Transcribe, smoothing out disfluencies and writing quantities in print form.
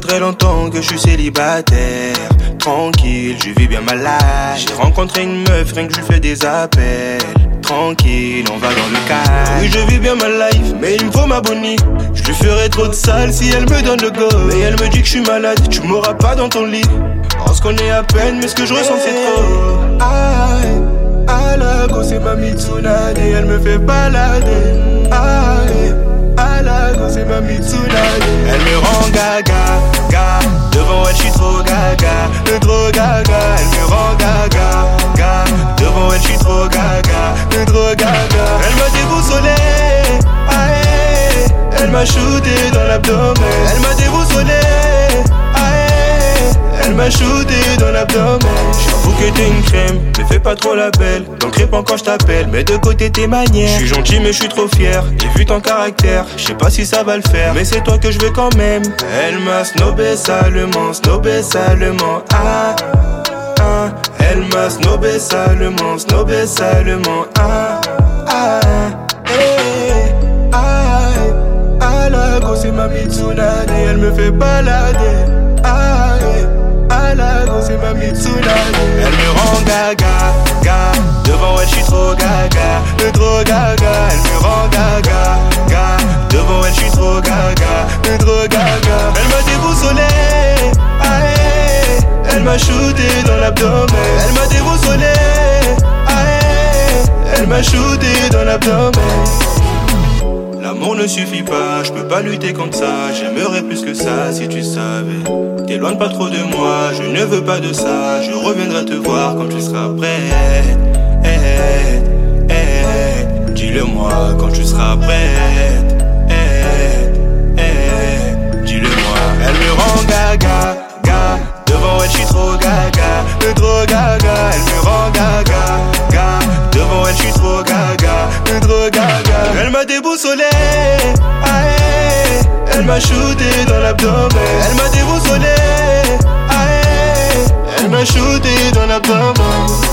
très longtemps que je suis célibataire. Tranquille, je vis bien ma life. J'ai rencontré une meuf, rien que je lui fais des appels. Tranquille, on va dans le calme. Oui, je vis bien ma life, mais il me faut ma bonnie. Je lui ferai trop de sale si elle me donne le go. Mais elle me dit que je suis malade, tu m'auras pas dans ton lit. On se connaît à peine, mais ce que je ressens c'est trop. Aïe, à la go c'est ma Mitsunade, elle me fait balader. Aïe, à la go c'est ma Mitsunade. Elle me rend gaga, gaga. Devant elle je suis trop gaga, trop gaga. Elle me rend gaga, gaga. Devant elle je suis trop gaga, trop gaga. Elle m'a déboussolé, aïe. Elle m'a shooté dans l'abdomen. Elle m'a déboussolé, elle m'a shooté dans l'abdomen. J'avoue que t'es une crème, mais fais pas trop la belle. Donc réponds quand je t'appelle, mets de côté tes manières. Je suis gentil mais je suis trop fier, j'ai vu ton caractère. Je sais pas si ça va le faire, mais c'est toi que je veux quand même. Elle m'a snobé salement, ah, ah. Elle m'a snobé salement, ah, ah. Hey, aïe, à la go c'est ma Mitsunade, elle me fait balader. Aïe, à la go c'est ma Mitsunade. Elle me rend gaga, gaga. Devant elle je suis trop gaga, trop gaga. Elle me rend gaga, gaga. Devant elle je suis trop gaga, trop gaga. Elle m'a déboussolé, aïe. Elle m'a shooté dans l'abdomen. Elle m'a déboussolé, aïe. Elle m'a shooté dans l'abdomen. L'amour ne suffit pas, je peux pas lutter contre ça. J'aimerais plus que ça si tu savais. T'éloigne pas trop de moi, je ne veux pas de ça. Je reviendrai te voir quand tu seras prête. Dis-le-moi quand tu seras prête. Dis-le-moi. Elle me rend gaga, gaga. Devant elle je suis trop gaga, trop gaga. Elle me rend gaga, gaga. Devant elle je suis trop gaga, trop gaga. Elle m'a déboussolé, aïe. Elle m'a shooté dans l'abdomen. Elle m'a déboussolé, aïe. Elle m'a shooté dans l'abdomen.